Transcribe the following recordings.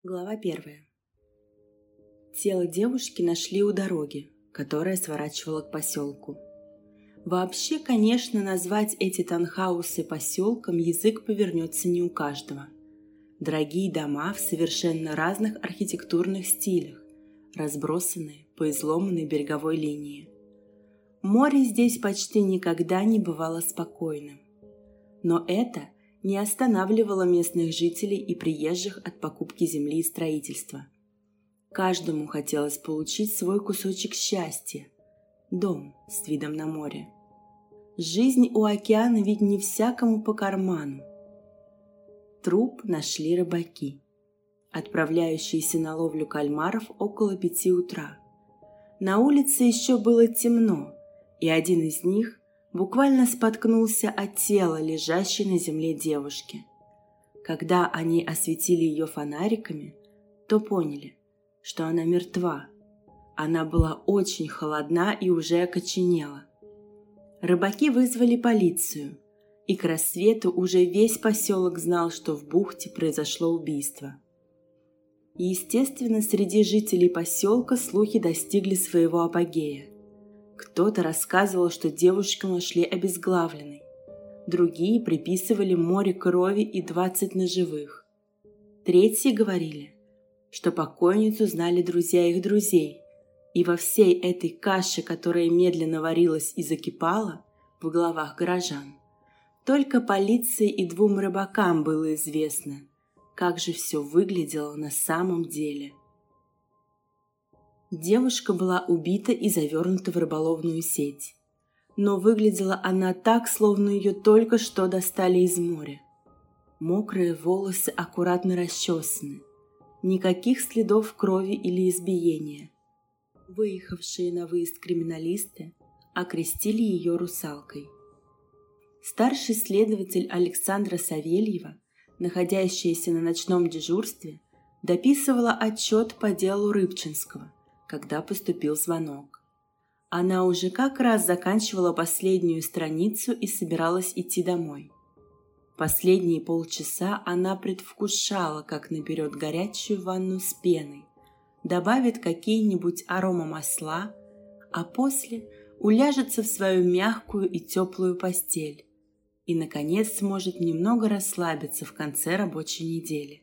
Глава 1. Тело девушки нашли у дороги, которая сворачивала к поселку. Вообще, конечно, назвать эти таунхаусы поселком язык повернется не у каждого. Дорогие дома в совершенно разных архитектурных стилях, разбросанные по изломанной береговой линии. Море здесь почти никогда не бывало спокойным. Но это не останавливало местных жителей и приезжих от покупки земли и строительства. Каждому хотелось получить свой кусочек счастья – дом с видом на море. Жизнь у океана ведь не всякому по карману. Труп нашли рыбаки, отправляющиеся на ловлю кальмаров около 5 утра. На улице еще было темно, и один из них буквально споткнулся от тела, лежащей на земле девушки. Когда они осветили ее фонариками, то поняли, что она мертва. Она была очень холодна и уже окоченела. Рыбаки вызвали полицию, и к рассвету уже весь поселок знал, что в бухте произошло убийство. Естественно, среди жителей поселка слухи достигли своего апогея. Кто-то рассказывал, что девушку нашли обезглавленной. Другие приписывали море крови и 20 ножевых. Третьи говорили, что покойницу знали друзья их друзей. И во всей этой каше, которая медленно варилась и закипала в головах горожан, только полиции и 2 рыбакам было известно, как же все выглядело на самом деле. Девушка была убита и завернута в рыболовную сеть. Но выглядела она так, словно ее только что достали из моря. Мокрые волосы аккуратно расчесаны. Никаких следов крови или избиения. Выехавшие на выезд криминалисты окрестили ее русалкой. Старший следователь Александра Савельева, находящаяся на ночном дежурстве, дописывала отчет по делу Рыбчинского, когда поступил звонок. Она уже как раз заканчивала последнюю страницу и собиралась идти домой. Последние полчаса она предвкушала, как наберет горячую ванну с пеной, добавит какие-нибудь аромамасла, а после уляжется в свою мягкую и теплую постель и, наконец, сможет немного расслабиться в конце рабочей недели.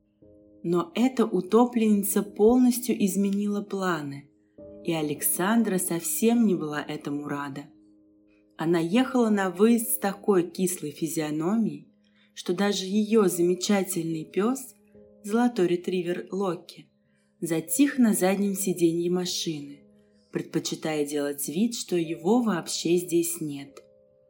Но эта утопленница полностью изменила планы, и Александра совсем не была этому рада. Она ехала на выезд с такой кислой физиономией, что даже ее замечательный пес, золотой ретривер Локи, затих на заднем сиденье машины, предпочитая делать вид, что его вообще здесь нет.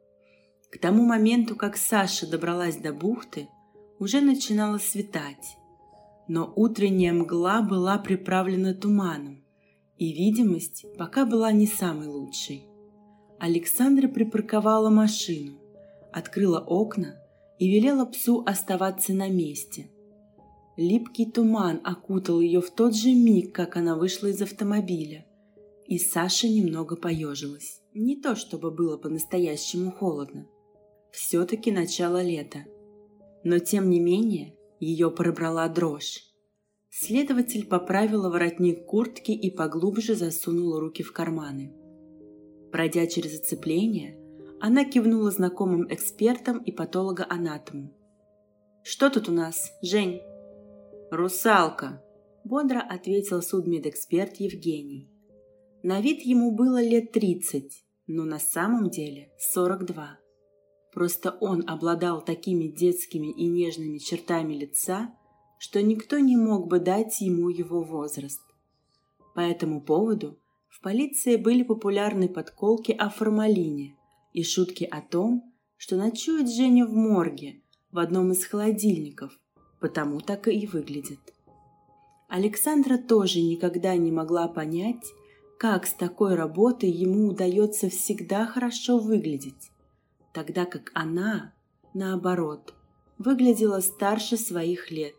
К тому моменту, как Саша добралась до бухты, уже начинало светать. Но утренняя мгла была приправлена туманом, и видимость пока была не самой лучшей. Александра припарковала машину, открыла окна и велела псу оставаться на месте. Липкий туман окутал ее в тот же миг, как она вышла из автомобиля, и Саша немного поежилась. Не то чтобы было по-настоящему холодно. Все-таки начало лета. Но тем не менее, ее пробрала дрожь. Следователь поправила воротник куртки и поглубже засунула руки в карманы. Пройдя через оцепление, она кивнула знакомым экспертам и патологоанатому. «Что тут у нас, Жень?» «Русалка», – бодро ответил судмедэксперт Евгений. На вид ему было лет 30, но на самом деле 42. Просто он обладал такими детскими и нежными чертами лица, что никто не мог бы дать ему его возраст. По этому поводу в полиции были популярны подколки о формалине и шутки о том, что ночует Женя в морге в одном из холодильников, потому так и выглядит. Александра тоже никогда не могла понять, как с такой работой ему удается всегда хорошо выглядеть, тогда как она, наоборот, выглядела старше своих лет.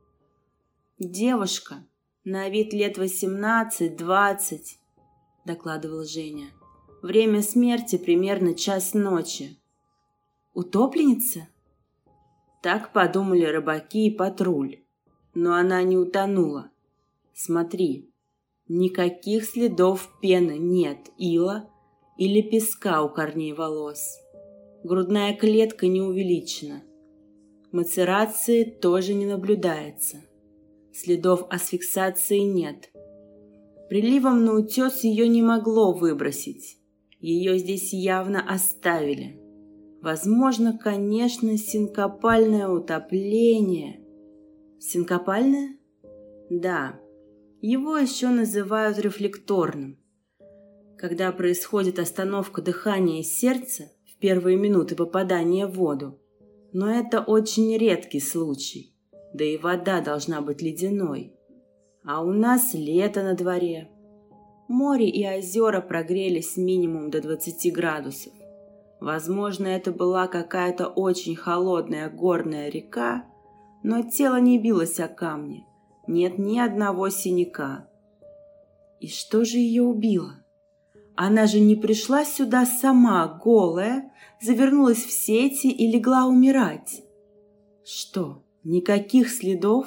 «Девушка, на вид лет 18-20», – докладывала Женя. «Время смерти примерно 1:00 ночи». «Утопленница?» Так подумали рыбаки и патруль. Но она не утонула. Смотри, никаких следов пены нет, ила или песка у корней волос. Грудная клетка не увеличена. Мацерации тоже не наблюдается. Следов асфиксации нет. Приливом на утес ее не могло выбросить. Ее здесь явно оставили. Возможно, конечно, синкопальное утопление. Синкопальное? Да. Его еще называют рефлекторным. Когда происходит остановка дыхания и сердца в первые минуты попадания в воду. Но это очень редкий случай. Да и вода должна быть ледяной. А у нас лето на дворе. Море и озера прогрелись минимум до 20 градусов. Возможно, это была какая-то очень холодная горная река, но тело не билось о камни. Нет ни одного синяка. И что же ее убило? Она же не пришла сюда сама, голая, завернулась в сети и легла умирать. Что, никаких следов?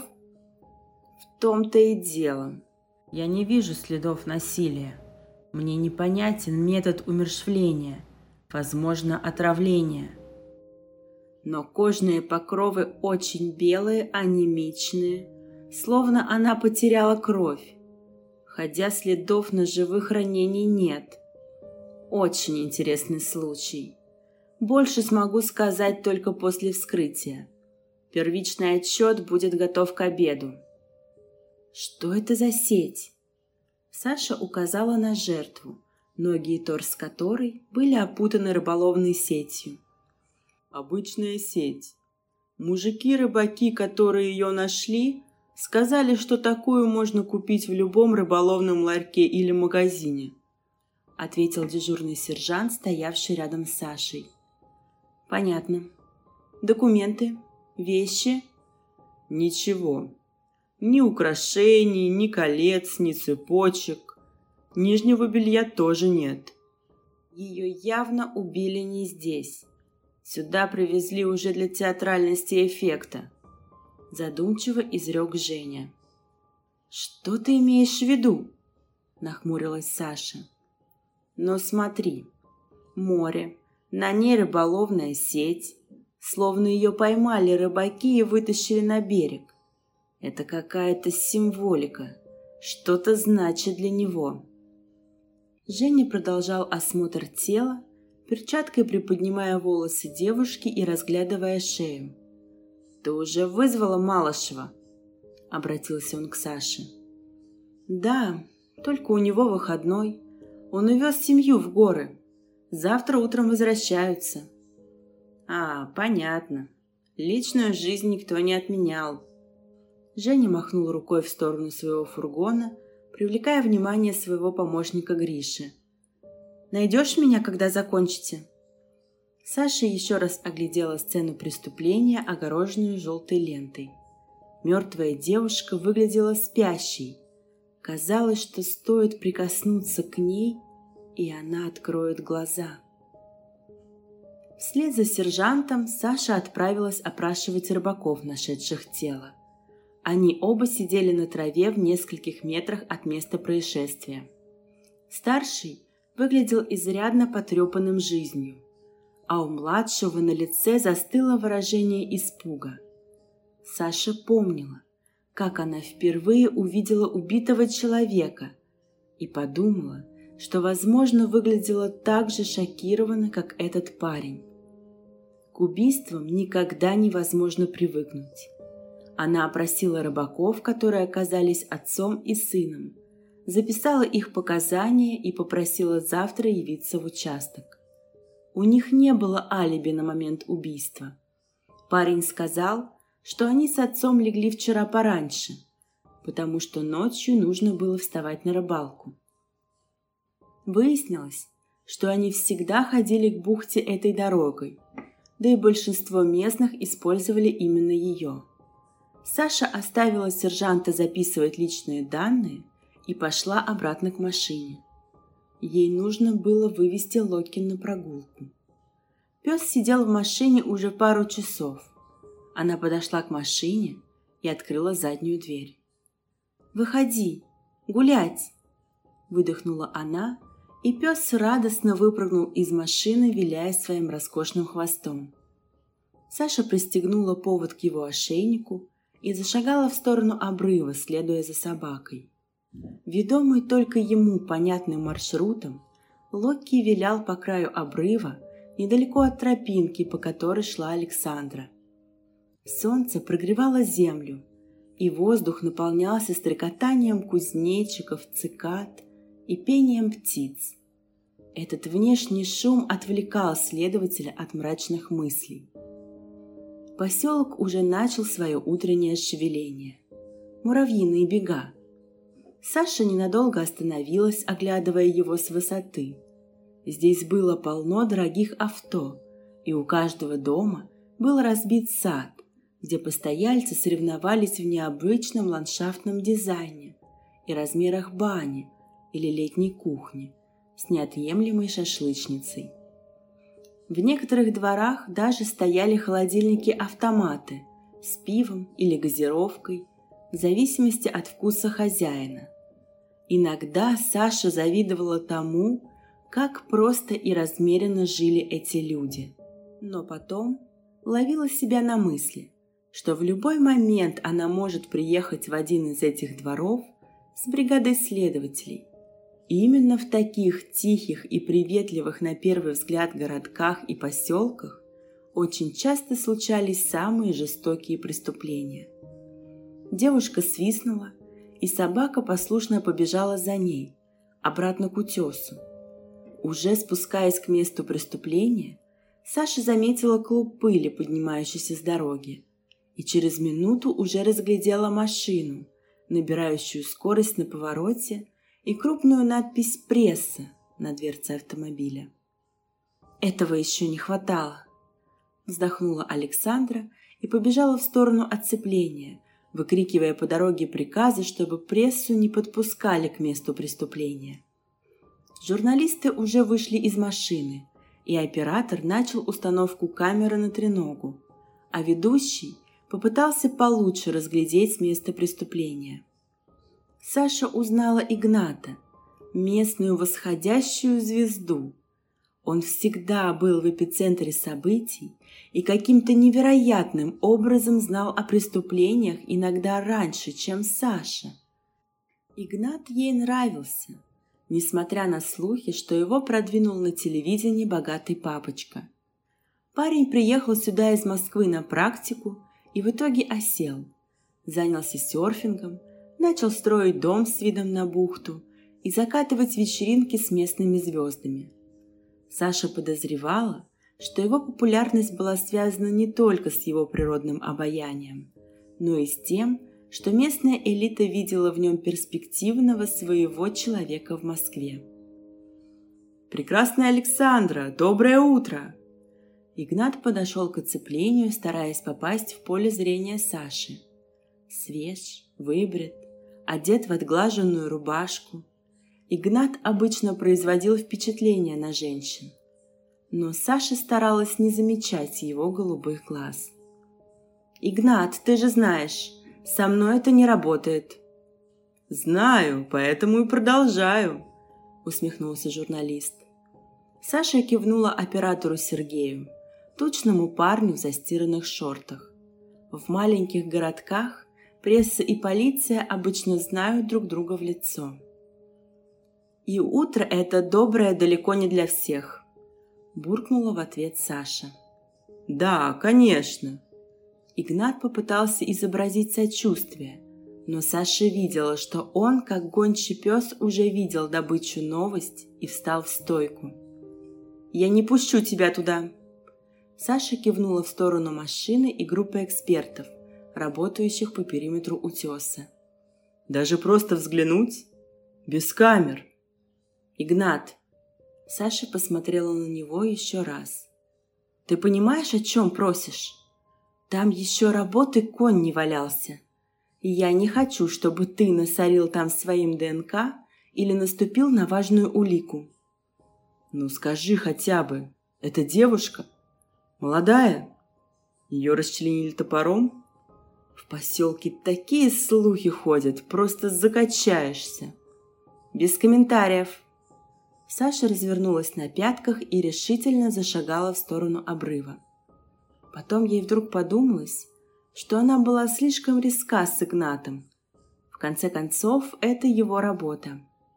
В том-то и дело. Я не вижу следов насилия. Мне непонятен метод умерщвления, возможно, отравления. Но кожные покровы очень белые, анемичные, словно она потеряла кровь. Хотя следов ножевых ранений нет. Очень интересный случай. Больше смогу сказать только после вскрытия. Первичный отчет будет готов к обеду. Что это за сеть? Саша указала на жертву, ноги и торс которой были опутаны рыболовной сетью. Обычная сеть. Мужики-рыбаки, которые ее нашли, сказали, что такую можно купить в любом рыболовном ларьке или магазине, ответил дежурный сержант, стоявший рядом с Сашей. Понятно. Документы? Вещи? Ничего. Ни украшений, ни колец, ни цепочек. Нижнего белья тоже нет. Ее явно убили не здесь. Сюда привезли уже для театральности и эффекта. Задумчиво изрек Женя. Что ты имеешь в виду? Нахмурилась Саша. Но смотри, море, на ней рыболовная сеть, словно ее поймали рыбаки и вытащили на берег. Это какая-то символика, что-то значит для него. Женя продолжал осмотр тела, перчаткой приподнимая волосы девушки и разглядывая шею. «Ты уже вызвала Малышева?» — обратился он к Саше. «Да, только у него выходной. Он увез семью в горы. Завтра утром возвращаются». «А, понятно. Личную жизнь никто не отменял». Женя махнул рукой в сторону своего фургона, привлекая внимание своего помощника Гриши. «Найдешь меня, когда закончите?» Саша еще раз оглядела сцену преступления, огороженную желтой лентой. Мертвая девушка выглядела спящей. Казалось, что стоит прикоснуться к ней, и она откроет глаза. Вслед за сержантом Саша отправилась опрашивать рыбаков, нашедших тело. Они оба сидели на траве в нескольких метрах от места происшествия. Старший выглядел изрядно потрепанным жизнью, а у младшего на лице застыло выражение испуга. Саша помнила, как она впервые увидела убитого человека и подумала, что, возможно, выглядела так же шокированно, как этот парень. К убийствам никогда невозможно привыкнуть. Она опросила рыбаков, которые оказались отцом и сыном, записала их показания и попросила завтра явиться в участок. У них не было алиби на момент убийства. Парень сказал, что они с отцом легли вчера пораньше, потому что ночью нужно было вставать на рыбалку. Выяснилось, что они всегда ходили к бухте этой дорогой, да и большинство местных использовали именно ее. Саша оставила сержанта записывать личные данные и пошла обратно к машине. Ей нужно было вывести Локи на прогулку. Пес сидел в машине уже пару часов. Она подошла к машине и открыла заднюю дверь. «Выходи, гулять!» – выдохнула она, и пес радостно выпрыгнул из машины, виляя своим роскошным хвостом. Саша пристегнула повод к его ошейнику и зашагала в сторону обрыва, следуя за собакой. Ведомый только ему понятным маршрутом, Локки вилял по краю обрыва, недалеко от тропинки, по которой шла Александра. Солнце прогревало землю, и воздух наполнялся стрекотанием кузнечиков, цикад и пением птиц. Этот внешний шум отвлекал следователя от мрачных мыслей. Поселок уже начал свое утреннее шевеление. Муравьиные бега. Саша ненадолго остановилась, оглядывая его с высоты. Здесь было полно дорогих авто, и у каждого дома был разбит сад, где постояльцы соревновались в необычном ландшафтном дизайне и размерах бани или летней кухни с неотъемлемой шашлычницей. В некоторых дворах даже стояли холодильники-автоматы с пивом или газировкой, в зависимости от вкуса хозяина. Иногда Саша завидовала тому, как просто и размеренно жили эти люди. Но потом ловила себя на мысли, что в любой момент она может приехать в один из этих дворов с бригадой следователей. И именно в таких тихих и приветливых на первый взгляд городках и поселках очень часто случались самые жестокие преступления. Девушка свистнула, и собака послушно побежала за ней, обратно к утесу. Уже спускаясь к месту преступления, Саша заметила клуб пыли, поднимающийся с дороги, и через минуту уже разглядела машину, набирающую скорость на повороте, и крупную надпись «Пресса» на дверце автомобиля. «Этого еще не хватало», – вздохнула Александра и побежала в сторону оцепления, выкрикивая по дороге приказы, чтобы прессу не подпускали к месту преступления. Журналисты уже вышли из машины, и оператор начал установку камеры на треногу, а ведущий попытался получше разглядеть место преступления. Саша узнала Игната, местную восходящую звезду. Он всегда был в эпицентре событий и каким-то невероятным образом знал о преступлениях иногда раньше, чем Саша. Игнат ей нравился, несмотря на слухи, что его продвинул на телевидении богатый папочка. Парень приехал сюда из Москвы на практику и в итоге осел. Занялся серфингом, начал строить дом с видом на бухту и закатывать вечеринки с местными звездами. Саша подозревала, что его популярность была связана не только с его природным обаянием, но и с тем, что местная элита видела в нем перспективного своего человека в Москве. «Прекрасная Александра, доброе утро!» Игнат подошел к оцеплению, стараясь попасть в поле зрения Саши. Свеж, выбрит, одет в отглаженную рубашку. Игнат обычно производил впечатление на женщин, но Саша старалась не замечать его голубых глаз. «Игнат, ты же знаешь, со мной это не работает». «Знаю, поэтому и продолжаю», — усмехнулся журналист. Саша кивнула оператору Сергею, тучному парню в застиранных шортах. В маленьких городках пресса и полиция обычно знают друг друга в лицо. «И утро это доброе далеко не для всех», – буркнула в ответ Саша. «Да, конечно». Игнат попытался изобразить сочувствие, но Саша видела, что он, как гончий пес, уже видел добычу новость и встал в стойку. «Я не пущу тебя туда». Саша кивнула в сторону машины и группы экспертов, работающих по периметру утеса. «Даже просто взглянуть? Без камер?» «Игнат!» Саша посмотрела на него еще раз. «Ты понимаешь, о чем просишь? Там еще работы конь не валялся. И я не хочу, чтобы ты насорил там своим ДНК или наступил на важную улику». «Ну скажи хотя бы, это девушка? Молодая? Ее расчленили топором?» В поселке такие слухи ходят, просто закачаешься. Без комментариев. Саша развернулась на пятках и решительно зашагала в сторону обрыва. Потом ей вдруг подумалось, что она была слишком резка с Игнатом. В конце концов, это его работа.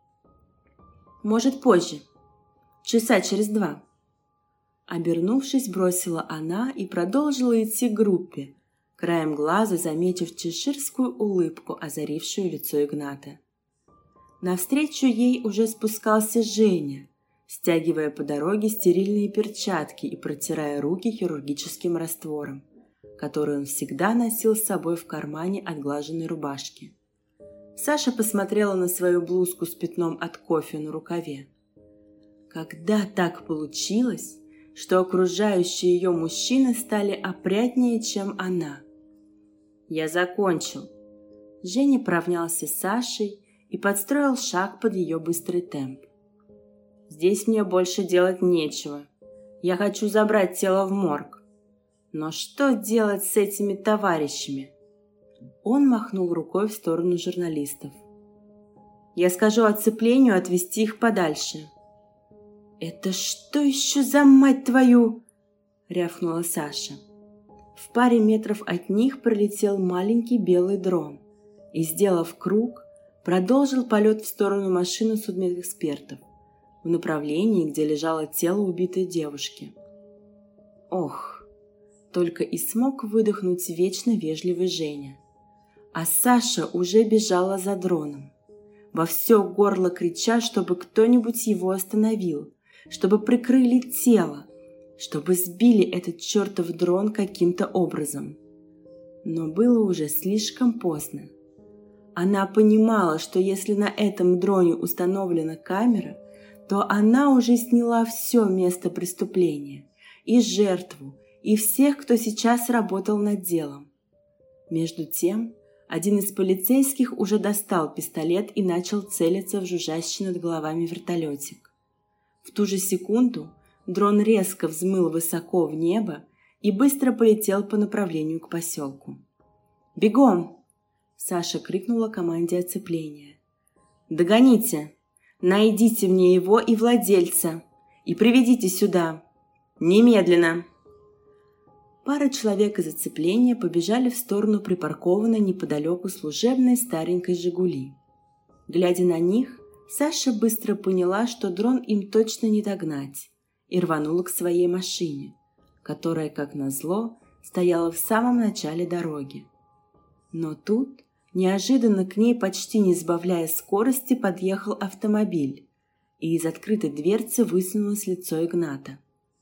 Может, позже. Часа через 2. Обернувшись, бросила она и продолжила идти к группе, краем глаза заметив чеширскую улыбку, озарившую лицо Игната. Навстречу ей уже спускался Женя, стягивая по дороге стерильные перчатки и протирая руки хирургическим раствором, который он всегда носил с собой в кармане отглаженной рубашки. Саша посмотрела на свою блузку с пятном от кофе на рукаве. Когда так получилось, что окружающие ее мужчины стали опрятнее, чем она? «Я закончил». Женя поравнялся с Сашей и подстроил шаг под ее быстрый темп. «Здесь мне больше делать нечего. Я хочу забрать тело в морг. Но что делать с этими товарищами?» Он махнул рукой в сторону журналистов. «Я скажу оцеплению отвезти их подальше». «Это что еще за мать твою?» — рявкнула Саша. В паре метров от них пролетел маленький белый дрон и, сделав круг, продолжил полет в сторону машины судмедэкспертов в направлении, где лежало тело убитой девушки. Ох, только и смог выдохнуть вечно вежливый Женя. А Саша уже бежала за дроном, во все горло крича, чтобы кто-нибудь его остановил, чтобы прикрыли тело, чтобы сбили этот чертов дрон каким-то образом. Но было уже слишком поздно. Она понимала, что если на этом дроне установлена камера, то она уже сняла все место преступления, и жертву, и всех, кто сейчас работал над делом. Между тем, один из полицейских уже достал пистолет и начал целиться в жужжащий над головами вертолетик. В ту же секунду дрон резко взмыл высоко в небо и быстро полетел по направлению к поселку. «Бегом!» — Саша крикнула команде оцепления. «Догоните! Найдите мне его и владельца! И приведите сюда! Немедленно!» Пара человек из оцепления побежали в сторону припаркованной неподалеку служебной старенькой «Жигули». Глядя на них, Саша быстро поняла, что дрон им точно не догнать, и рванула к своей машине, которая, как назло, стояла в самом начале дороги. Но тут, неожиданно к ней, почти не сбавляя скорости, подъехал автомобиль, и из открытой дверцы высунулось лицо Игната.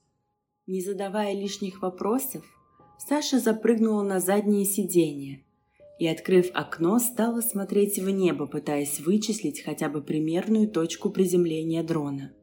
Не задавая лишних вопросов, Саша запрыгнула на заднее сиденье и, открыв окно, стала смотреть в небо, пытаясь вычислить хотя бы примерную точку приземления дрона.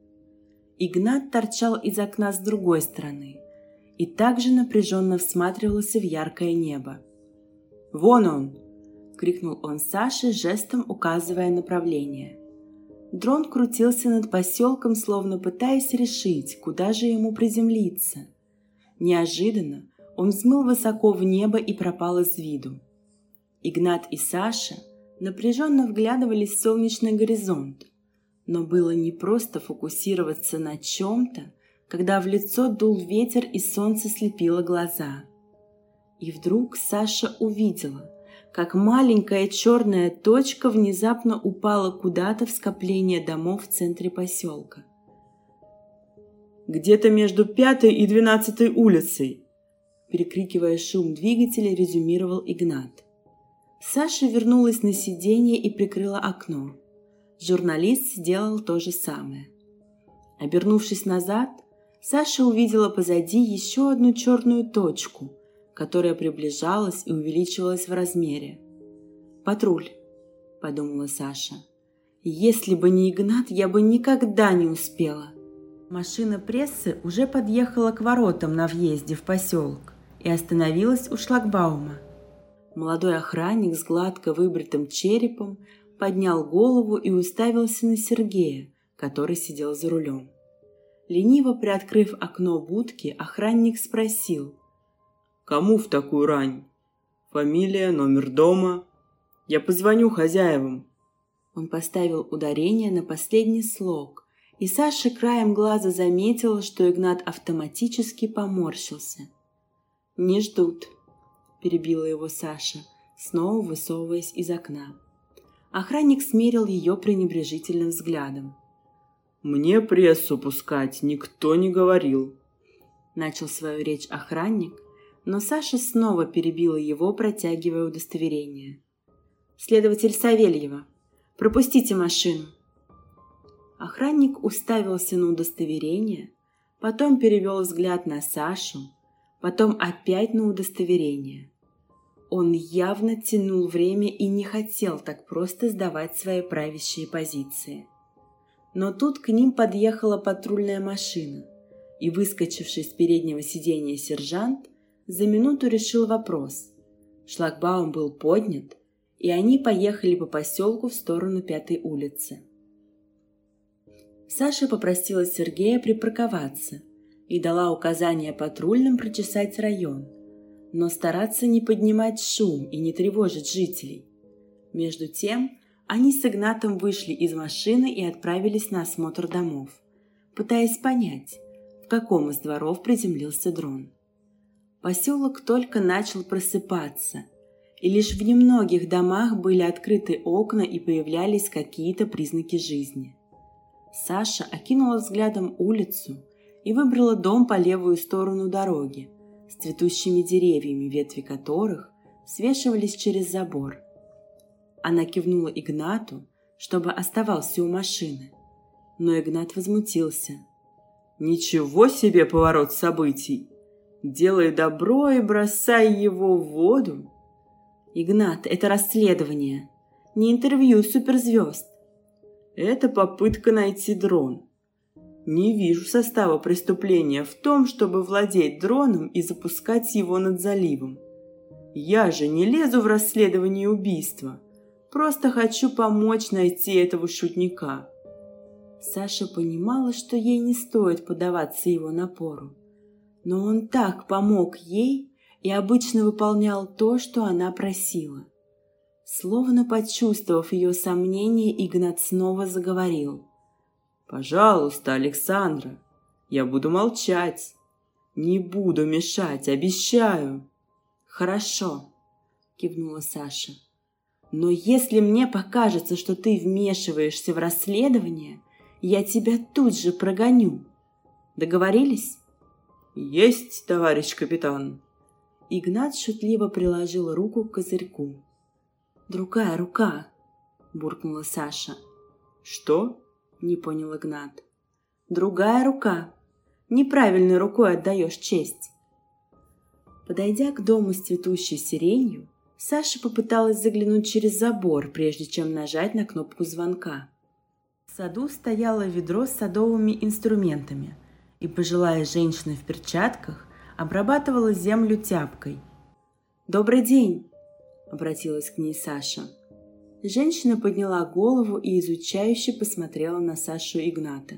Игнат торчал из окна с другой стороны и также напряженно всматривался в яркое небо. «Вон он!» — крикнул он Саше, жестом указывая направление. Дрон крутился над поселком, словно пытаясь решить, куда же ему приземлиться. Неожиданно он взмыл высоко в небо и пропал из виду. Игнат и Саша напряженно вглядывались в солнечный горизонт, но было непросто фокусироваться на чем-то, когда в лицо дул ветер и солнце слепило глаза. И вдруг Саша увидела, как маленькая черная точка внезапно упала куда-то в скопление домов в центре поселка. «Где-то между 5-й и 12-й улицей», перекрикивая шум двигателя, резюмировал Игнат. Саша вернулась на сиденье и прикрыла окно. Журналист сделал то же самое. Обернувшись назад, Саша увидела позади еще одну черную точку, которая приближалась и увеличивалась в размере. «Патруль», — подумала Саша. «Если бы не Игнат, я бы никогда не успела». Машина прессы уже подъехала к воротам на въезде в поселок и остановилась у шлагбаума. Молодой охранник с гладко выбритым черепом поднял голову и уставился на Сергея, который сидел за рулем. Лениво приоткрыв окно будки, охранник спросил: «Кому в такую рань?» Фамилия, номер дома. Я позвоню хозяевам». Он поставил ударение на последний слог, и Саша краем глаза заметила, что Игнат автоматически поморщился. «Не ждут», – перебила его Саша, снова высовываясь из окна. Охранник смерил ее пренебрежительным взглядом. «Мне прессу пускать никто не говорил», – начал свою речь охранник, но Саша снова перебила его, протягивая удостоверение. «Следователь Савельева, пропустите машину». Охранник уставился на удостоверение, потом перевел взгляд на Сашу, потом опять на удостоверение. Он явно тянул время и не хотел так просто сдавать свои правящие позиции. Но тут к ним подъехала патрульная машина, и выскочивший с переднего сиденья сержант за минуту решил вопрос. Шлагбаум был поднят, и они поехали по поселку в сторону 5-й улицы. Саша попросила Сергея припарковаться и дала указание патрульным прочесать район, но стараться не поднимать шум и не тревожить жителей. Между тем, они с Игнатом вышли из машины и отправились на осмотр домов, пытаясь понять, в каком из дворов приземлился дрон. Поселок только начал просыпаться, и лишь в немногих домах были открыты окна и появлялись какие-то признаки жизни. Саша окинула взглядом улицу и выбрала дом по левую сторону дороги с цветущими деревьями, ветви которых свешивались через забор. Она кивнула Игнату, чтобы оставался у машины, но Игнат возмутился. «Ничего себе поворот событий! Делай добро и бросай его в воду!» «Игнат, это расследование, не интервью суперзвезд!» «Это попытка найти дрон. Не вижу состава преступления в том, чтобы владеть дроном и запускать его над заливом. Я же не лезу в расследование убийства. Просто хочу помочь найти этого шутника». Саша понимала, что ей не стоит поддаваться его напору. Но он так помог ей и обычно выполнял то, что она просила. Словно почувствовав ее сомнение, Игнат снова заговорил. «Пожалуйста, Александра, я буду молчать. Не буду мешать, обещаю». «Хорошо», – кивнула Саша. «Но если мне покажется, что ты вмешиваешься в расследование, я тебя тут же прогоню. Договорились?» «Есть, товарищ капитан». Игнат шутливо приложил руку к козырьку. «Другая рука», – буркнула Саша. «Что?» – не понял Игнат. «Другая рука. Неправильной рукой отдаешь честь». Подойдя к дому с цветущей сиренью, Саша попыталась заглянуть через забор, прежде чем нажать на кнопку звонка. В саду стояло ведро с садовыми инструментами, и пожилая женщина в перчатках обрабатывала землю тяпкой. «Добрый день!» – обратилась к ней Саша. Женщина подняла голову и изучающе посмотрела на Сашу и Игната.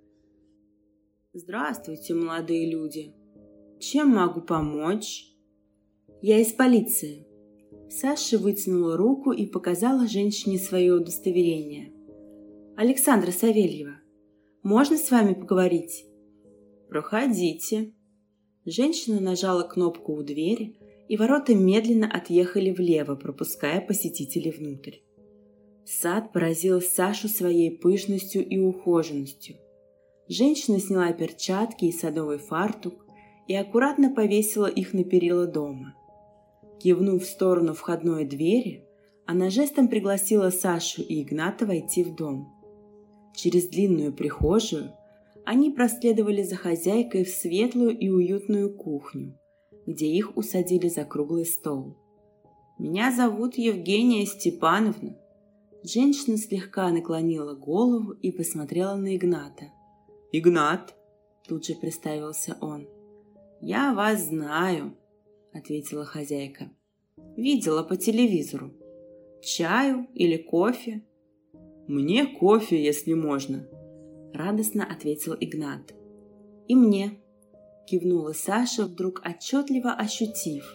«Здравствуйте, молодые люди! Чем могу помочь?» «Я из полиции». Саша вытянула руку и показала женщине свое удостоверение. «Александра Савельева, можно с вами поговорить?» «Проходите». Женщина нажала кнопку у двери, и ворота медленно отъехали влево, пропуская посетителей внутрь. Сад поразил Сашу своей пышностью и ухоженностью. Женщина сняла перчатки и садовый фартук и аккуратно повесила их на перила дома. Кивнув в сторону входной двери, она жестом пригласила Сашу и Игната войти в дом. Через длинную прихожую они проследовали за хозяйкой в светлую и уютную кухню, где их усадили за круглый стол. «Меня зовут Евгения Степановна». Женщина слегка наклонила голову и посмотрела на Игната. «Игнат», – тут же представился он. «Я вас знаю», – ответила хозяйка. «Видела по телевизору. Чаю или кофе?» «Мне кофе, если можно», – радостно ответил Игнат. «И мне», – кивнула Саша, вдруг отчетливо ощутив,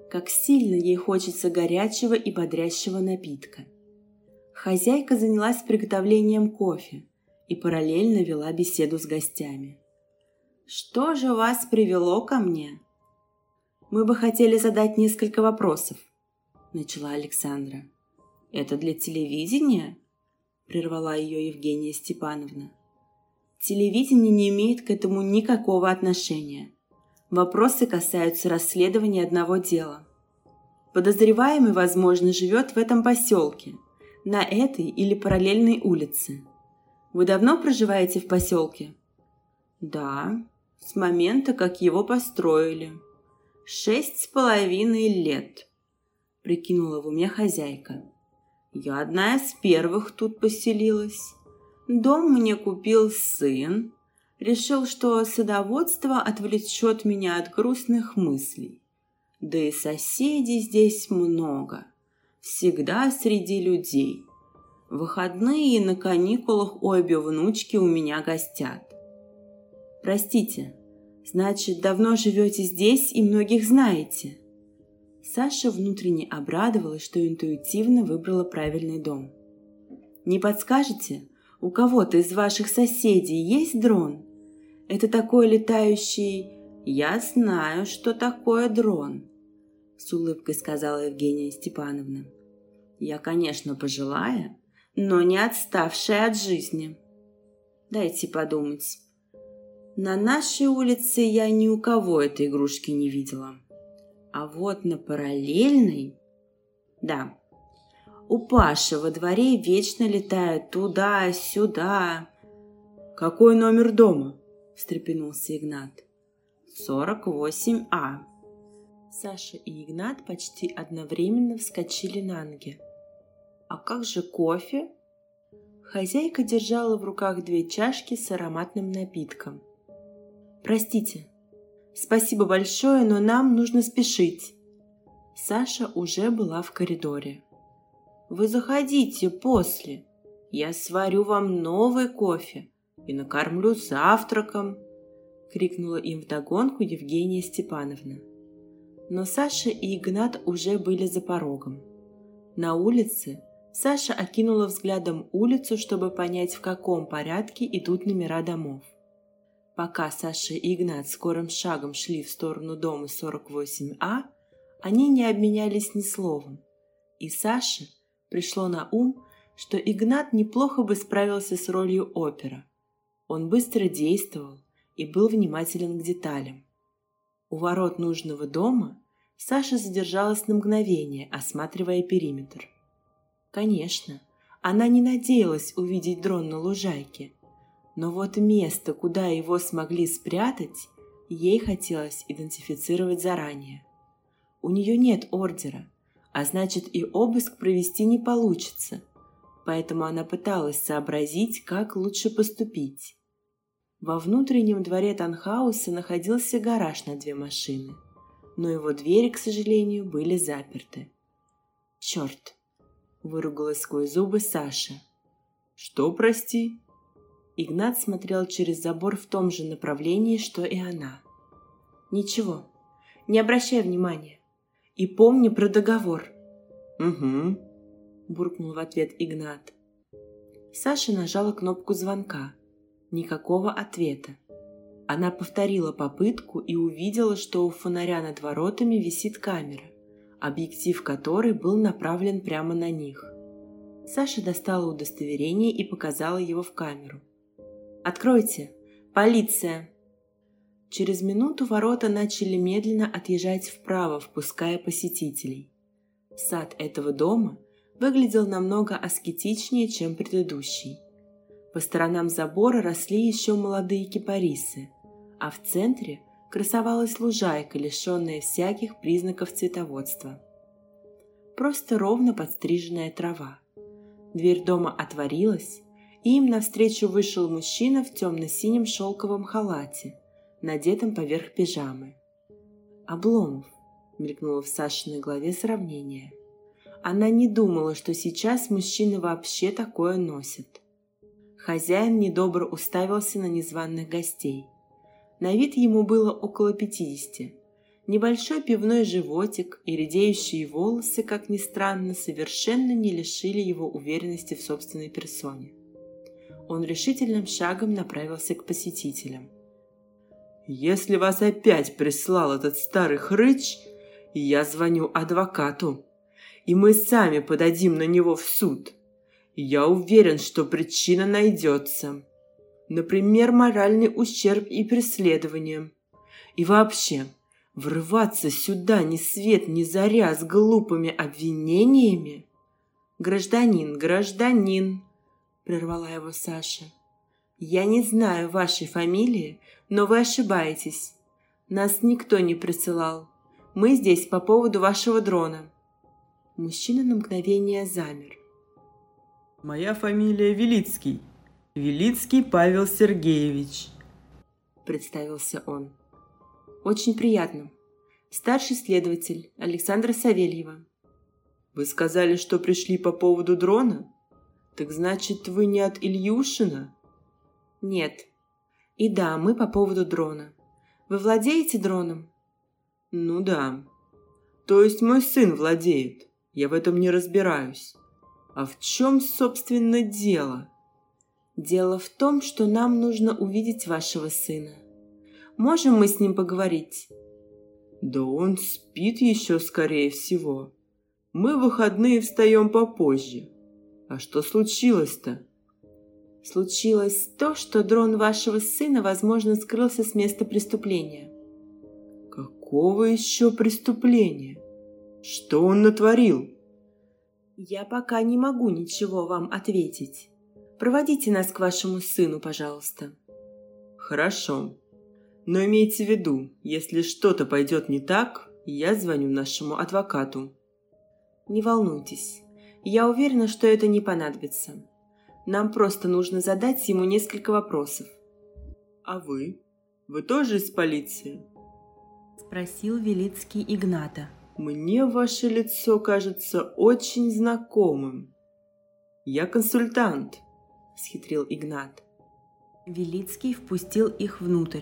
Как сильно ей хочется горячего и бодрящего напитка. Хозяйка занялась приготовлением кофе и параллельно вела беседу с гостями. «Что же вас привело ко мне?» «Мы бы хотели задать несколько вопросов», — начала Александра. «Это для телевидения?» — прервала ее Евгения Степановна. «Телевидение не имеет к этому никакого отношения. Вопросы касаются расследования одного дела. Подозреваемый, возможно, живет в этом поселке, на этой или параллельной улице. Вы давно проживаете в поселке?» «Да, с момента, как его построили. 6,5 лет», — прикинула в уме хозяйка. «Я одна из первых тут поселилась. Дом мне купил сын. Решил, что садоводство отвлечет меня от грустных мыслей. Да и соседей здесь много. Всегда среди людей. В выходные и на каникулах обе внучки у меня гостят». «Простите, значит, давно живете здесь и многих знаете?» Саша внутренне обрадовалась, что интуитивно выбрала правильный дом. «Не подскажете, у кого-то из ваших соседей есть дрон? Это такой летающий...» «Я знаю, что такое дрон», — с улыбкой сказала Евгения Степановна. «Я, конечно, пожилая, но не отставшая от жизни. Дайте подумать. На нашей улице я ни у кого этой игрушки не видела. А вот на параллельной... Да, у Паши во дворе вечно летают туда-сюда». «Какой номер дома?» — встрепенулся Игнат. 48А. Саша и Игнат почти одновременно вскочили на ноги. «А как же кофе?» Хозяйка держала в руках 2 чашки с ароматным напитком. «Простите, спасибо большое, но нам нужно спешить». Саша уже была в коридоре. «Вы заходите после. Я сварю вам новый кофе и накормлю завтраком», — крикнула им вдогонку Евгения Степановна. Но Саша и Игнат уже были за порогом. На улице Саша окинула взглядом улицу, чтобы понять, в каком порядке идут номера домов. Пока Саша и Игнат скорым шагом шли в сторону дома 48А, они не обменялись ни словом. И Саше пришло на ум, что Игнат неплохо бы справился с ролью опера. Он быстро действовал и был внимателен к деталям. У ворот нужного дома Саша задержалась на мгновение, осматривая периметр. Конечно, она не надеялась увидеть дрон на лужайке, но вот место, куда его смогли спрятать, ей хотелось идентифицировать заранее. У нее нет ордера, а значит и обыск провести не получится, поэтому она пыталась сообразить, как лучше поступить. Во внутреннем дворе таунхауса находился гараж на 2 машины, но его двери, к сожалению, были заперты. «Черт!» — выругалась сквозь зубы Саша. «Что, прости?» Игнат смотрел через забор в том же направлении, что и она. «Ничего, не обращай внимания. И помни про договор». «Угу», — буркнул в ответ Игнат. Саша нажала кнопку звонка. Никакого ответа. Она повторила попытку и увидела, что у фонаря над воротами висит камера, объектив которой был направлен прямо на них. Саша достала удостоверение и показала его в камеру. «Откройте! Полиция!» Через минуту ворота начали медленно отъезжать вправо, впуская посетителей. Сад этого дома выглядел намного аскетичнее, чем предыдущий. По сторонам забора росли еще молодые кипарисы, а в центре красовалась лужайка, лишенная всяких признаков цветоводства. Просто ровно подстриженная трава. Дверь дома отворилась, и им навстречу вышел мужчина в темно-синем шелковом халате, надетом поверх пижамы. «Обломов», — мелькнуло в Сашиной голове сравнение. Она не думала, что сейчас мужчины вообще такое носят. Хозяин недобро уставился на незваных гостей. На вид ему было около 50. Небольшой пивной животик и редеющие волосы, как ни странно, совершенно не лишили его уверенности в собственной персоне. Он решительным шагом направился к посетителям. «Если вас опять прислал этот старый хрыч, я звоню адвокату, и мы сами подадим на него в суд. Я уверен, что причина найдется. Например, моральный ущерб и преследование. И вообще, врываться сюда ни свет ни заря с глупыми обвинениями?» Гражданин, прервала его Саша. «Я не знаю вашей фамилии, но вы ошибаетесь. Нас никто не присылал. Мы здесь по поводу вашего дрона». Мужчина на мгновение замер. «Моя фамилия Велицкий. Велицкий Павел Сергеевич», — представился он. «Очень приятно. Старший следователь Александра Савельева». «Вы сказали, что пришли по поводу дрона? Так значит, вы не от Ильюшина?» «Нет. И да, мы по поводу дрона. Вы владеете дроном?» «Ну да. То есть мой сын владеет. Я в этом не разбираюсь. А в чем, собственно, дело?» «Дело в том, что нам нужно увидеть вашего сына. Можем мы с ним поговорить?» «Да он спит еще, скорее всего. Мы в выходные встаем попозже. А что случилось-то?» «Случилось то, что дрон вашего сына, возможно, скрылся с места преступления». «Какого еще преступления? Что он натворил?» «Я пока не могу ничего вам ответить. Проводите нас к вашему сыну, пожалуйста». «Хорошо. Но имейте в виду, если что-то пойдет не так, я звоню нашему адвокату». «Не волнуйтесь. Я уверена, что это не понадобится. Нам просто нужно задать ему несколько вопросов». «А вы? Вы тоже из полиции?» — спросил Велицкий Игната. «Мне ваше лицо кажется очень знакомым. Я консультант», — схитрил Игнат. Велицкий впустил их внутрь.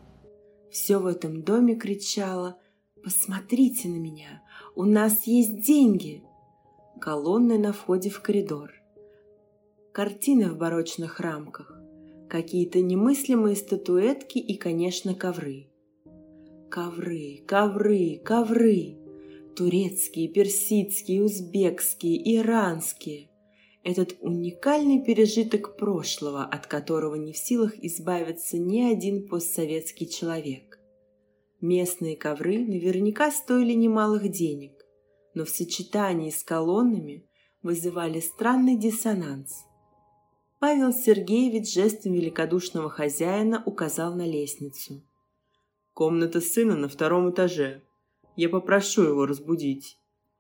Все в этом доме кричало: «Посмотрите на меня! У нас есть деньги!» Колонны на входе в коридор. Картины в барочных рамках. Какие-то немыслимые статуэтки и, конечно, ковры. Ковры, ковры, ковры. Турецкие, персидские, узбекские, иранские. Этот уникальный пережиток прошлого, от которого не в силах избавиться ни один постсоветский человек. Местные ковры наверняка стоили немалых денег, но в сочетании с колоннами вызывали странный диссонанс. Павел Сергеевич жестом великодушного хозяина указал на лестницу. «Комната сына на 2-м этаже. Я попрошу его разбудить».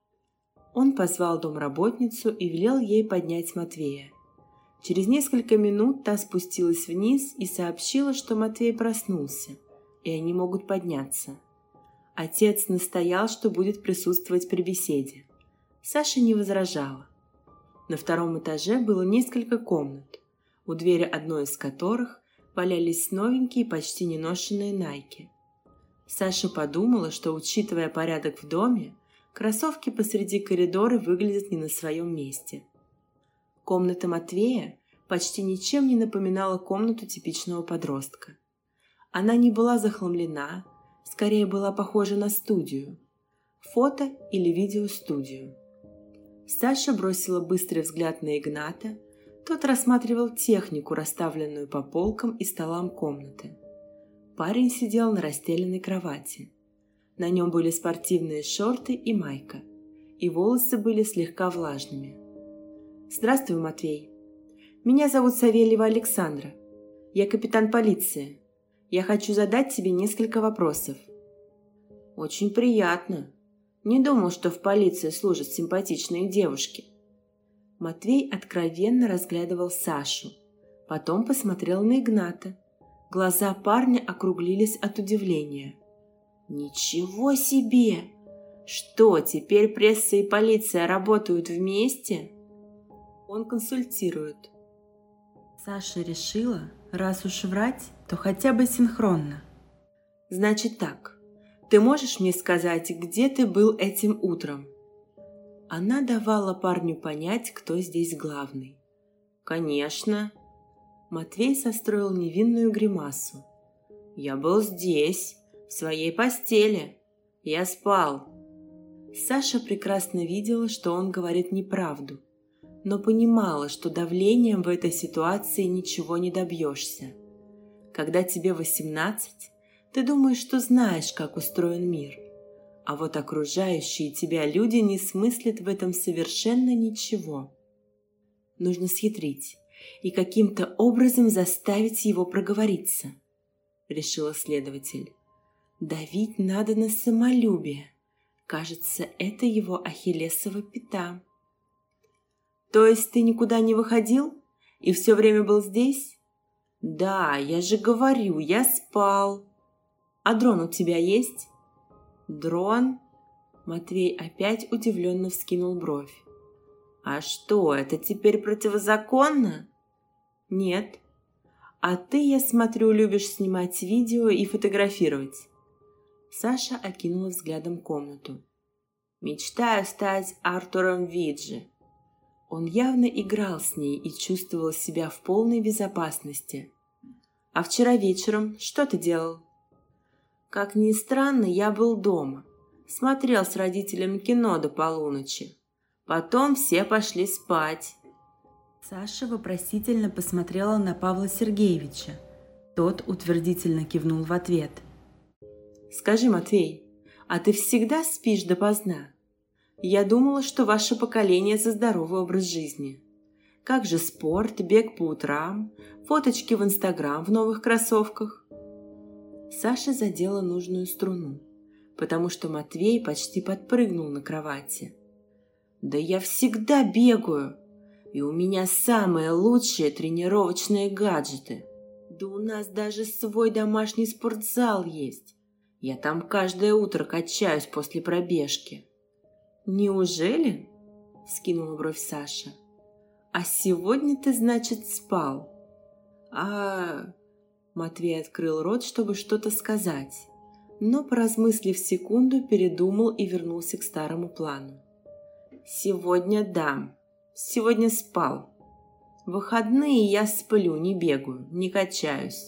Он позвал домработницу и велел ей поднять Матвея. Через несколько минут та спустилась вниз и сообщила, что Матвей проснулся, и они могут подняться. Отец настоял, что будет присутствовать при беседе. Саша не возражала. На 2-м этаже было несколько комнат, у двери одной из которых валялись новенькие, почти неношенные найки. Саша подумала, что, учитывая порядок в доме, кроссовки посреди коридора выглядят не на своем месте. Комната Матвея почти ничем не напоминала комнату типичного подростка. Она не была захламлена, скорее была похожа на студию, фото- или видеостудию. Саша бросила быстрый взгляд на Игната. Тот рассматривал технику, расставленную по полкам и столам комнаты. Парень сидел на расстеленной кровати. На нем были спортивные шорты и майка, и волосы были слегка влажными. «Здравствуй, Матвей. Меня зовут Савельева Александра. Я капитан полиции. Я хочу задать тебе несколько вопросов». «Очень приятно. Не думал, что в полиции служат симпатичные девушки». Матвей откровенно разглядывал Сашу, потом посмотрел на Игната. Глаза парня округлились от удивления. «Ничего себе! Что, теперь пресса и полиция работают вместе?» «Он консультирует». Саша решила, раз уж врать, то хотя бы синхронно. «Значит так, Ты можешь мне сказать, где ты был этим утром?» Она давала парню понять, кто здесь главный. «Конечно». Матвей состроил невинную гримасу. «Я был здесь, в своей постели. Я спал». Саша прекрасно видела, что он говорит неправду, но понимала, что давлением в этой ситуации ничего не добьешься. Когда тебе 18, ты думаешь, что знаешь, как устроен мир, а вот окружающие тебя люди не смыслят в этом совершенно ничего. Нужно схитрить и каким-то образом заставить его проговориться, решила следователь. Давить надо на самолюбие. Кажется, это его ахиллесова пята. То есть ты никуда не выходил и все время был здесь? Да, я же говорю, я спал. А дрон у тебя есть? Дрон? Матвей опять удивленно вскинул бровь. А что, это теперь противозаконно? Нет. А ты, я смотрю, любишь снимать видео и фотографировать. Саша окинула взглядом комнату. Мечтаю стать Артуром Виджи. Он явно играл с ней и чувствовал себя в полной безопасности. А вчера вечером что ты делал? Как ни странно, я был дома. Смотрел с родителями кино до полуночи. Потом все пошли спать. Саша вопросительно посмотрела на Павла Сергеевича. Тот утвердительно кивнул в ответ. «Скажи, Матвей, а ты всегда спишь допоздна? Я думала, что ваше поколение за здоровый образ жизни. Как же спорт, бег по утрам, фоточки в Инстаграм в новых кроссовках?» Саша задела нужную струну, потому что Матвей почти подпрыгнул на кровати. «Да я всегда бегаю, и у меня самые лучшие тренировочные гаджеты. Да у нас даже свой домашний спортзал есть. Я там каждое утро качаюсь после пробежки». «Неужели?» – вскинула бровь Саша. «А сегодня ты, значит, спал?» Матвей открыл рот, чтобы что-то сказать, но, поразмыслив секунду, передумал и вернулся к старому плану. «Сегодня да, сегодня спал. В выходные я сплю, не бегаю, не качаюсь».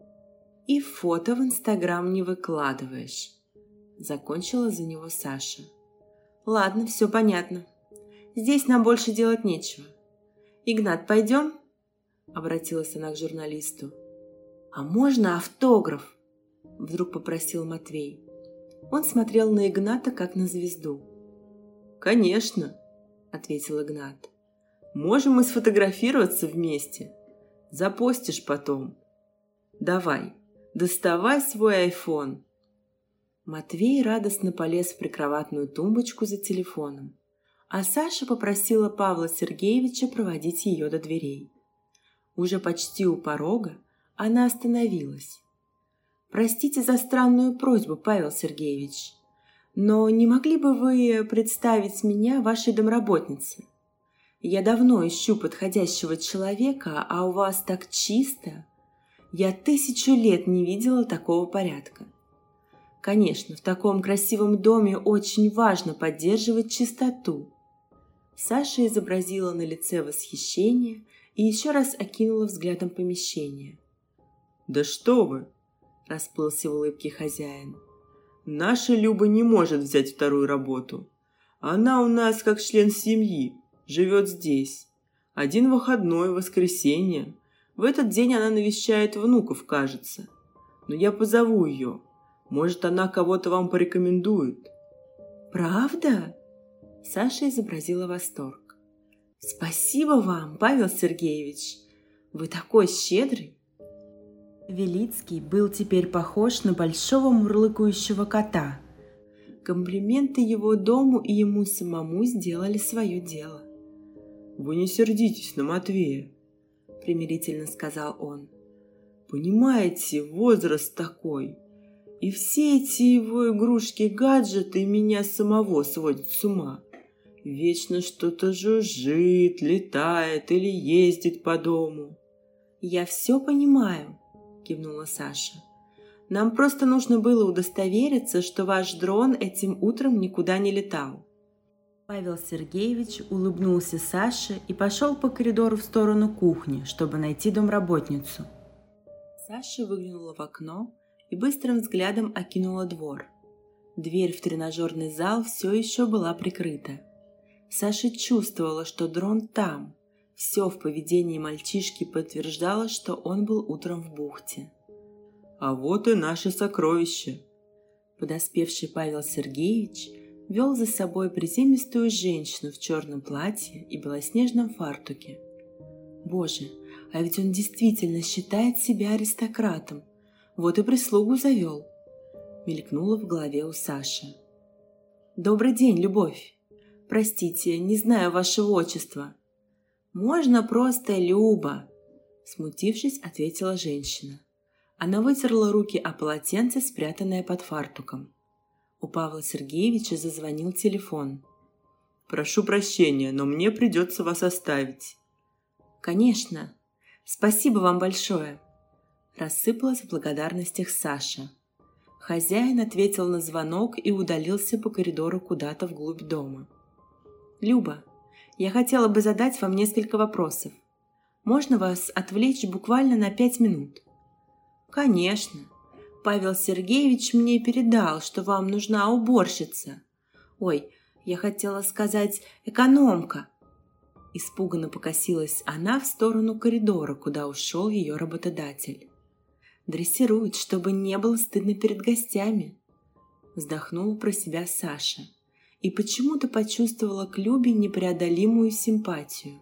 «И фото в Инстаграм не выкладываешь», – закончила за него Саша. «Ладно, все понятно. Здесь нам больше делать нечего. Игнат, пойдем?» – обратилась она к журналисту. «А можно автограф?» – вдруг попросил Матвей. Он смотрел на Игната, как на звезду. «Конечно», – ответил Игнат. «Можем и сфотографироваться вместе. Запостишь потом. Давай, доставай свой айфон». Матвей радостно полез в прикроватную тумбочку за телефоном, а Саша попросила Павла Сергеевича проводить ее до дверей. Уже почти у порога она остановилась. «Простите за странную просьбу, Павел Сергеевич, но не могли бы вы представить меня вашей домработнице? Я давно ищу подходящего человека, а у вас так чисто. Я 1000 лет не видела такого порядка. Конечно, в таком красивом доме очень важно поддерживать чистоту». Саша изобразила на лице восхищение и еще раз окинула взглядом помещение. «Да что вы!» – расплылся в улыбке хозяин. «Наша Люба не может взять вторую работу. Она у нас как член семьи, живет здесь. Один выходной, воскресенье. В этот день она навещает внуков, кажется. Но я позову ее. Может, она кого-то вам порекомендует». «Правда?» Саша изобразила восторг. «Спасибо вам, Павел Сергеевич. Вы такой щедрый». Велицкий был теперь похож на большого мурлыкающего кота. Комплименты его дому и ему самому сделали свое дело. «Вы не сердитесь на Матвея», – примирительно сказал он. «Понимаете, возраст такой. И все эти его игрушки-гаджеты меня самого сводят с ума. Вечно что-то жужжит, летает или ездит по дому». «Я все понимаю», – кивнула Саша. Нам просто нужно было удостовериться, что ваш дрон этим утром никуда не летал». Павел Сергеевич улыбнулся Саше и пошел по коридору в сторону кухни, чтобы найти домработницу. Саша выглянула в окно и быстрым взглядом окинула двор. Дверь в тренажерный зал все еще была прикрыта. Саша чувствовала, что дрон там. Все в поведении мальчишки подтверждало, что он был утром в бухте. «А вот и наше сокровище!» Подоспевший Павел Сергеевич вел за собой приземистую женщину в черном платье и белоснежном фартуке. Боже, а ведь он действительно считает себя аристократом. Вот и прислугу завел. Мелькнуло в голове у Саши. «Добрый день, Любовь. Простите, не знаю вашего отчества». «Можно просто Люба», — смутившись, ответила женщина. Она вытерла руки о полотенце, спрятанное под фартуком. У Павла Сергеевича зазвонил телефон. «Прошу прощения, но мне придется вас оставить». «Конечно. Спасибо вам большое», — рассыпалась в благодарностях Саша. Хозяин ответил на звонок и удалился по коридору куда-то вглубь дома. «Люба, я хотела бы задать вам несколько вопросов. Можно вас отвлечь буквально на 5 минут?» «Конечно. Павел Сергеевич мне передал, что вам нужна уборщица. Ой, я хотела сказать экономка». Испуганно покосилась она в сторону коридора, куда ушел ее работодатель. «Дрессирует, чтобы не было стыдно перед гостями», — вздохнула про себя Саша и почему-то почувствовала к Любе непреодолимую симпатию.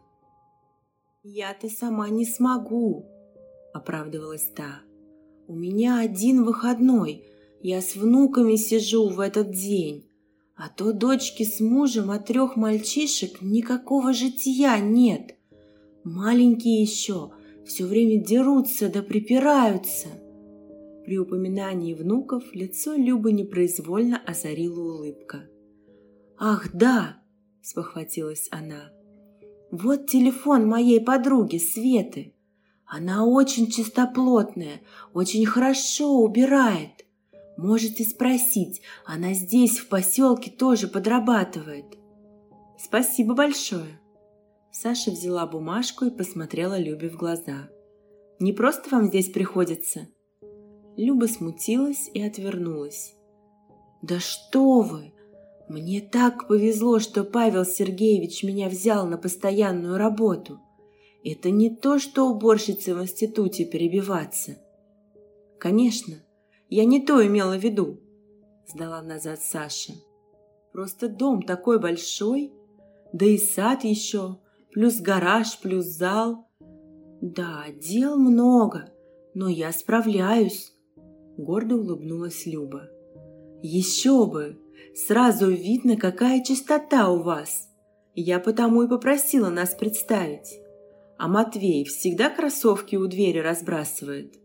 «Я-то сама не смогу», — оправдывалась та. «У меня один выходной, я с внуками сижу в этот день, а то дочки с мужем, а 3 мальчишек никакого жития нет. Маленькие еще, все время дерутся да припираются». При упоминании внуков лицо Любы непроизвольно озарила улыбка. «Ах, да!» – спохватилась она. «Вот телефон моей подруги Светы. Она очень чистоплотная, очень хорошо убирает. Можете спросить, она здесь, в поселке, тоже подрабатывает». «Спасибо большое». Саша взяла бумажку и посмотрела Любе в глаза. «Не просто вам здесь приходится?» Люба смутилась и отвернулась. «Да что вы! Мне так повезло, что Павел Сергеевич меня взял на постоянную работу. Это не то, что уборщице в институте перебиваться». «Конечно, я не то имела в виду», — сдала назад Саша. «Просто дом такой большой, да и сад еще, плюс гараж, плюс зал. Да, дел много, но я справляюсь», — гордо улыбнулась Люба. «Еще бы! Сразу видно, какая чистота у вас. Я потому и попросила нас представить. А Матвей всегда кроссовки у двери разбрасывает?»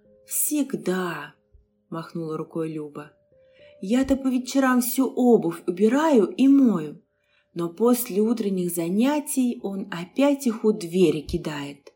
«Всегда», — махнула рукой Люба. «Я-то по вечерам всю обувь убираю и мою, но после утренних занятий он опять их у двери кидает».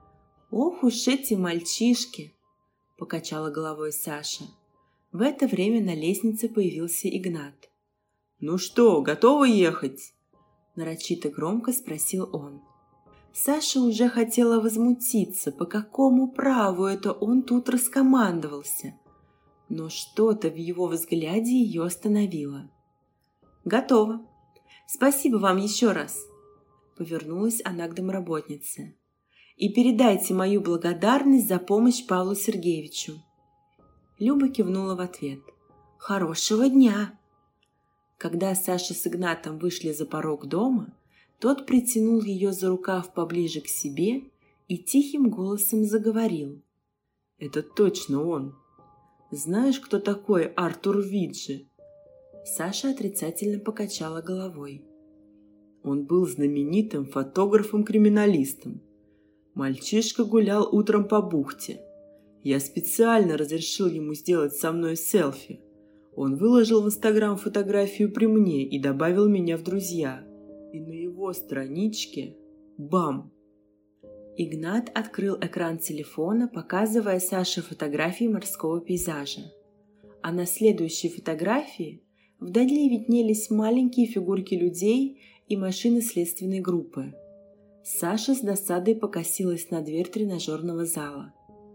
«Ох уж эти мальчишки!» — покачала головой Саша. В это время на лестнице появился Игнат. «Ну что, готовы ехать?» — нарочито громко спросил он. Саша уже хотела возмутиться, по какому праву это он тут раскомандовался, но что-то в его взгляде ее остановило. «Готово. Спасибо вам еще раз», — повернулась она к домработнице. «И передайте мою благодарность за помощь Павлу Сергеевичу». Люба кивнула в ответ. «Хорошего дня!» Когда Саша с Игнатом вышли за порог дома, тот притянул ее за рукав поближе к себе и тихим голосом заговорил. «Это точно он. Знаешь, кто такой Артур Виджи?» Саша отрицательно покачала головой. Он был знаменитым фотографом-криминалистом. Мальчишка гулял утром по бухте. Я специально разрешил ему сделать со мной селфи. Он выложил в Инстаграм фотографию при мне и добавил меня в друзья. И на его страничке – бам! Игнат открыл экран телефона, показывая Саше фотографии морского пейзажа. А на следующей фотографии вдали виднелись маленькие фигурки людей и машины следственной группы. Саша с досадой покосилась на дверь тренажерного зала.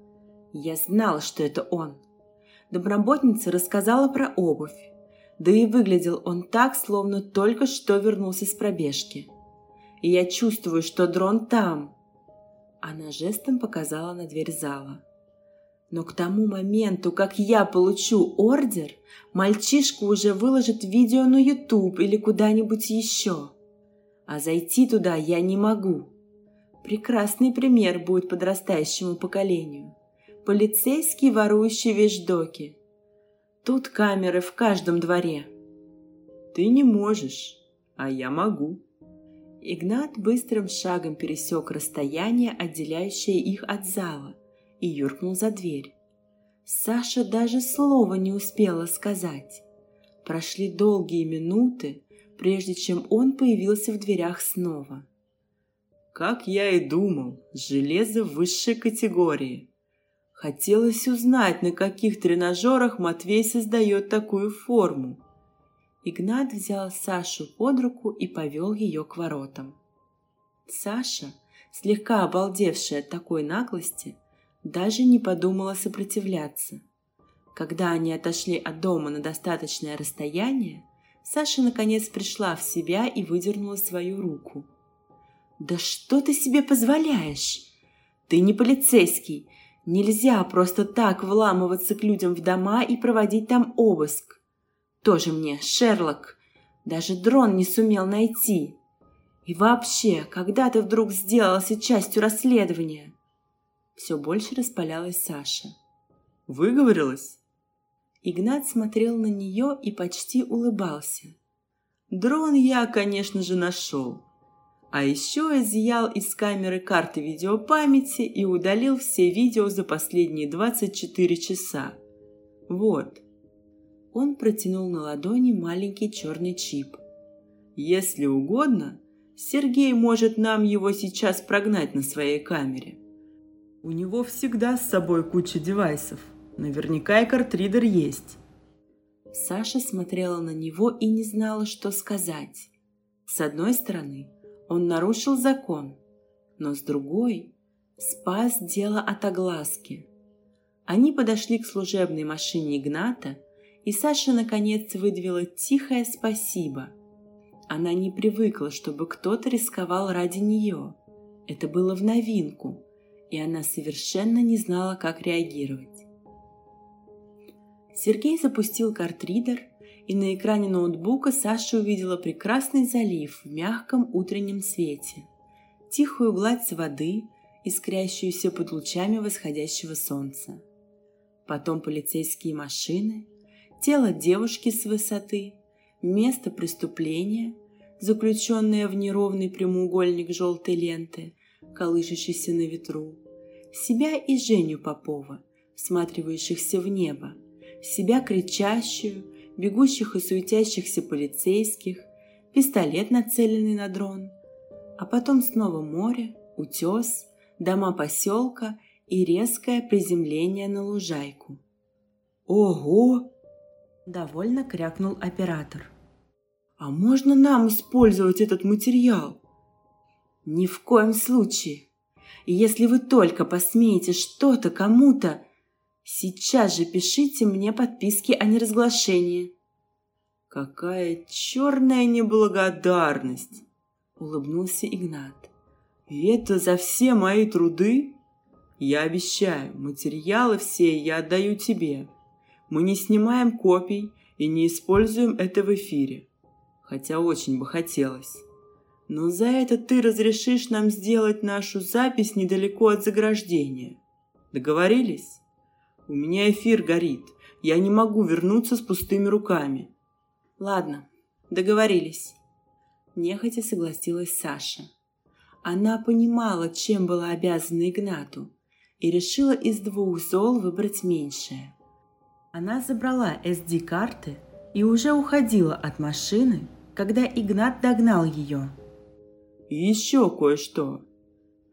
Я знала, что это он. Домработница рассказала про обувь. Да и выглядел он так, словно только что вернулся с пробежки. И я чувствую, что дрон там. Она жестом показала на дверь зала. Но к тому моменту, как я получу ордер, мальчишка уже выложит видео на YouTube или куда-нибудь еще. А зайти туда я не могу. Прекрасный пример будет подрастающему поколению. Полицейский, ворующий вещдоки. Тут камеры в каждом дворе. Ты не можешь, а я могу. Игнат быстрым шагом пересек расстояние, отделяющее их от зала, и юркнул за дверь. Саша даже слова не успела сказать. Прошли долгие минуты, прежде чем он появился в дверях снова. Как я и думал, железо высшей категории. Хотелось узнать, на каких тренажерах Матвей создает такую форму. Игнат взял Сашу под руку и повел ее к воротам. Саша, слегка обалдевшая от такой наглости, даже не подумала сопротивляться. Когда они отошли от дома на достаточное расстояние, Саша наконец пришла в себя и выдернула свою руку. «Да что ты себе позволяешь? Ты не полицейский. Нельзя просто так вламываться к людям в дома и проводить там обыск. Тоже мне, Шерлок. Даже дрон не сумел найти. И вообще, когда ты вдруг сделался частью расследования?» Все больше распалялась Саша. «Выговорилась?» Игнат смотрел на нее и почти улыбался. «Дрон я, конечно же, нашел. А еще изъял из камеры карты видеопамяти и удалил все видео за последние 24 часа. Вот». Он протянул на ладони маленький черный чип. «Если угодно, Сергей может нам его сейчас прогнать на своей камере. У него всегда с собой куча девайсов. Наверняка и картридер есть». Саша смотрела на него и не знала, что сказать. С одной стороны, он нарушил закон, но с другой спас дело от огласки. Они подошли к служебной машине Игната, и Саша наконец выдавила тихое спасибо. Она не привыкла, чтобы кто-то рисковал ради нее. Это было в новинку, и она совершенно не знала, как реагировать. Сергей запустил картридер, и на экране ноутбука Саша увидела прекрасный залив в мягком утреннем свете, тихую гладь воды, искрящуюся под лучами восходящего солнца. Потом полицейские машины, тело девушки с высоты, место преступления, заключенное в неровный прямоугольник желтой ленты, колышащийся на ветру, себя и Женю Попова, всматривающихся в небо, себя кричащую, бегущих и суетящихся полицейских, пистолет, нацеленный на дрон, а потом снова море, утес, дома поселка и резкое приземление на лужайку. «Ого!» – довольно крякнул оператор. «А можно нам использовать этот материал?» «Ни в коем случае. И если вы только посмеете что-то кому-то, сейчас же пишите мне подписки о неразглашении». «Какая черная неблагодарность!» – улыбнулся Игнат. «И это за все мои труды? Я обещаю, материалы все я отдаю тебе. Мы не снимаем копий и не используем это в эфире, хотя очень бы хотелось. Но за это ты разрешишь нам сделать нашу запись недалеко от заграждения. Договорились? У меня эфир горит, я не могу вернуться с пустыми руками». «Ладно, договорились», – нехотя согласилась Саша. Она понимала, чем была обязана Игнату, и решила из двух зол выбрать меньшее. Она забрала SD-карты и уже уходила от машины, когда Игнат догнал ее. «И еще кое-что.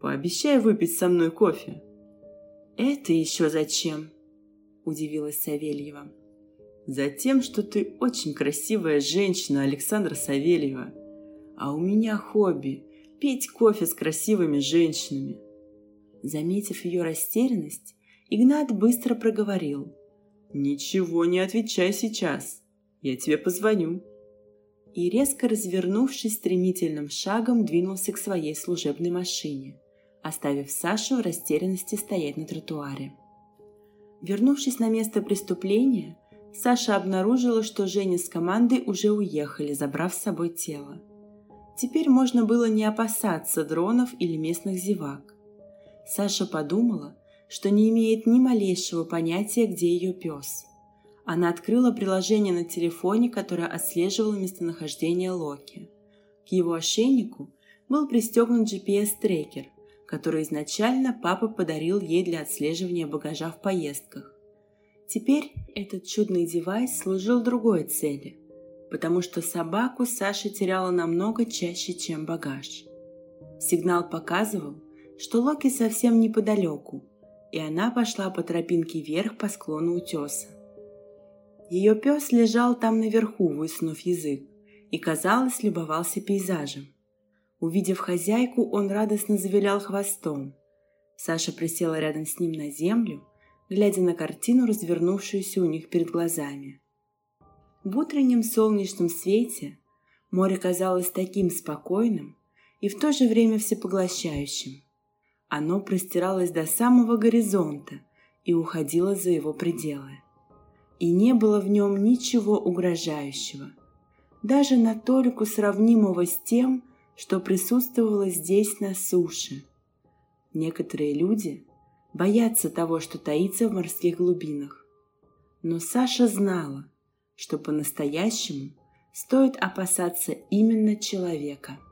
Пообещай выпить со мной кофе». «Это еще зачем?» – удивилась Савельева. «Затем, что ты очень красивая женщина, Александра Савельева. А у меня хобби – пить кофе с красивыми женщинами». Заметив ее растерянность, Игнат быстро проговорил: «Ничего не отвечай сейчас, я тебе позвоню». И, резко развернувшись, стремительным шагом двинулся к своей служебной машине, оставив Сашу в растерянности стоять на тротуаре. Вернувшись на место преступления, Саша обнаружила, что Женя с командой уже уехали, забрав с собой тело. Теперь можно было не опасаться дронов или местных зевак. Саша подумала, что не имеет ни малейшего понятия, где ее пес. Она открыла приложение на телефоне, которое отслеживало местонахождение Локи. К его ошейнику был пристегнут GPS-трекер, который изначально папа подарил ей для отслеживания багажа в поездках. Теперь этот чудный девайс служил другой цели, потому что собаку Саша теряла намного чаще, чем багаж. Сигнал показывал, что Локи совсем неподалеку, и она пошла по тропинке вверх по склону утеса. Ее пес лежал там наверху, высунув язык, и, казалось, любовался пейзажем. Увидев хозяйку, он радостно завилял хвостом. Саша присела рядом с ним на землю, глядя на картину, развернувшуюся у них перед глазами. В утреннем солнечном свете море казалось таким спокойным и в то же время всепоглощающим. Оно простиралось до самого горизонта и уходило за его пределы. И не было в нем ничего угрожающего, даже на толику сравнимого с тем, что присутствовало здесь на суше. Некоторые люди боятся того, что таится в морских глубинах. Но Саша знала, что по-настоящему стоит опасаться именно человека.